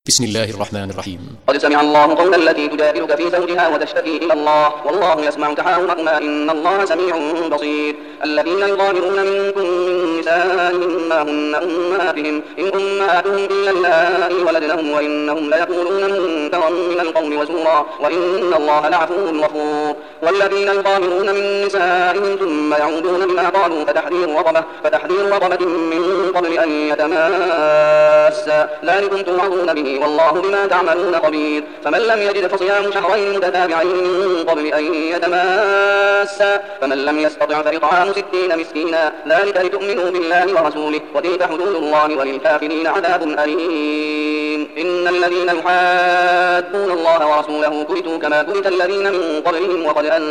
بسم الله الرحمن الرحيم. قد سمع الله قول التي تجادلك في زوجها وتشتكي إلى الله والله يسمع تحاوركما إن الله سميع بصير. الذين يظاهرون منكم من نسائهم ما هن أمهاتهم إن أمهاتهم إلا اللائي ولدنهم وإنهم ليقولون منكرا من القول وزورا وإن الله لعفو غفور. والذين يظاهرون من نسائهم ثم يعودون بما قالوا فتحرير رقبة من قبل أن يتماسا ذلكم توعظون به والله بما تعملون خبير. فمن لم يجد فصيام شهرين متتابعين من قبل أن يتماسا فمن لم يستطع فإطعام 60 مسكينا ذلك لتؤمنوا بالله ورسوله وتلك حدود الله وللكافرين عذاب أليم. إن الذين يحادون الله ورسوله كبتوا كما كبت الذين من قبلهم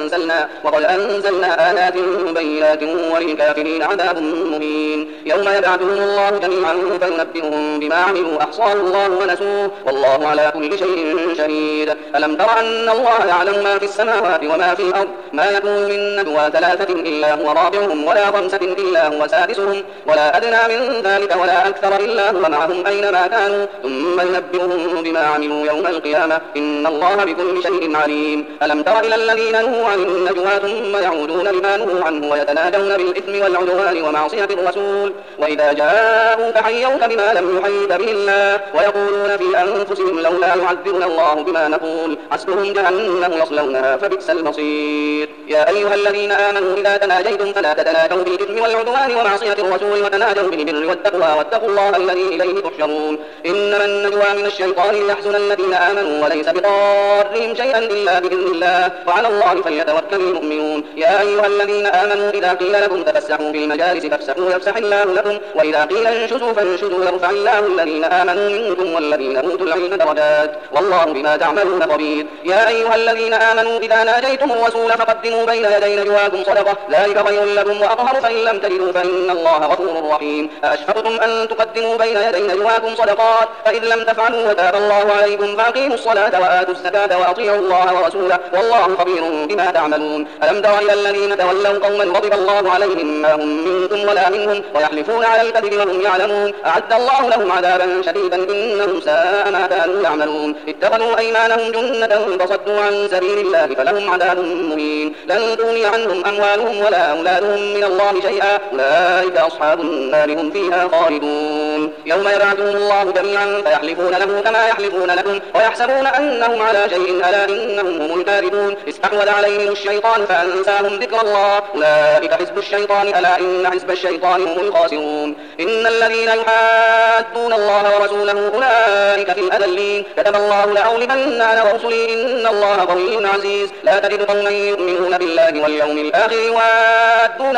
وقد أنزلنا آيات بينات وللكافرين عذاب مهين. يوم يبعثهم الله جميعا فينبئهم بما عملوا أحصاه الله ونسوه والله على كل شيء شهيد. ألم تر أن الله يعلم ما في السماوات وما في الأرض ما يكون من نجوى 3 إلا هو رابعهم ولا 5 إلا هو سادسهم ولا أدنى من ذلك ولا أكثر إلا هو معهم أينما كانوا ثم ينبئهم بما عملوا يوم القيامة إن الله بكل شيء عليم. ألم تر إلى الذين نهوا عن النجوى ثم يعودون لما نهوا عنه ويتناجون بالإثم والعدوان ومعصية الرسول وإذا جاءوك حيوك بما لم يحيك به الله ويقولون في أنفسهم لولا يعذبنا الله بما نقول حسبهم جهنم يصلونها فبئس المصير. يا أيها الذين آمنوا إذا تناجيتم فلا تتناجوا بالإثم والعدوان ومعصية الرسول وتناجوا بالبر والتقوى واتقوا الله الذي إليه تحشرون. إنما النجوى من الشيطان ليحزن الذين آمنوا وليس بضارهم شيئا إلا بإذن الله وعلى الله فليتوكل المؤمنون. يا أيها الذين آمنوا إذا قيل لكم تفسحوا في المجالس فافسحوا يفسح الله لكم وإذا قيل انشزوا فانشزوا يرفع الله الذين آمنوا منكم والذين أوتوا العلم درجات والله بما تعملون خبير. يا أيها الذين آمنوا إذا ناجيتم الرسول فقدموا بين يدي نجواكم صدقة ذلك خير لكم وأطهر فإن لم تجدوا فإن الله غفور رحيم. أأشفقتم أن تقدموا بين يدي نجواكم صدقات فإذ لم تفعلوا وتاب الله عليكم فأقيموا الصلاة وآتوا الزكاة وأطيعوا الله ورسوله والله خبير بما تعملون. ألم تر إلى الذين تولوا قوما غضب الله عليهم ما هم منكم ولا منهم ويحلفون على الكذب وهم يعلمون أعد الله لهم عذابا شديدا إنهم ساء ما كانوا يعملون. اتخذوا أيمانهم جنة فصدوا عن سبيل الله فلهم عذاب مهين. لن تغني عنهم أموالهم ولا أولادهم من الله شيئا أولئك أصحاب النار هم فيها خالدون. يوم يبعثهم الله جميعا فيحلفون له كما يحلفون لكم ويحسبون أنهم على شيء ألا إنهم هم الكاذبون. استحوذ عليهم الشيطان فأنساهم ذكر الله أولئك حزب الشيطان ألا إن حزب الشيطان هم الخاسرون. إن الذين يحادون الله ورسوله أولئك في الأذلين. كتب الله لأغلبن أنا ورسلي إن الله قوي عزيز. لا تجد قوما يؤمنون بالله واليوم الآخر يوادون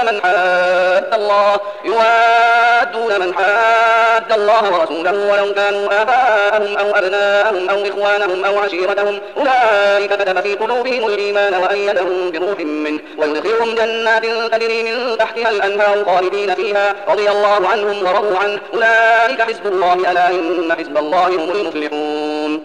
من حاد الله ورسوله ولو كانوا آباءهم أو أبناءهم أو إخوانهم أو عشيرتهم أولئك كتب في قلوبهم الإيمان وأيدهم بروح منه ويدخلهم جنات تجري من تحتها الأنهار خالدين فيها رضي الله عنهم ورضوا عنه أولئك حزب الله ألا إن حزب الله هم المفلحون.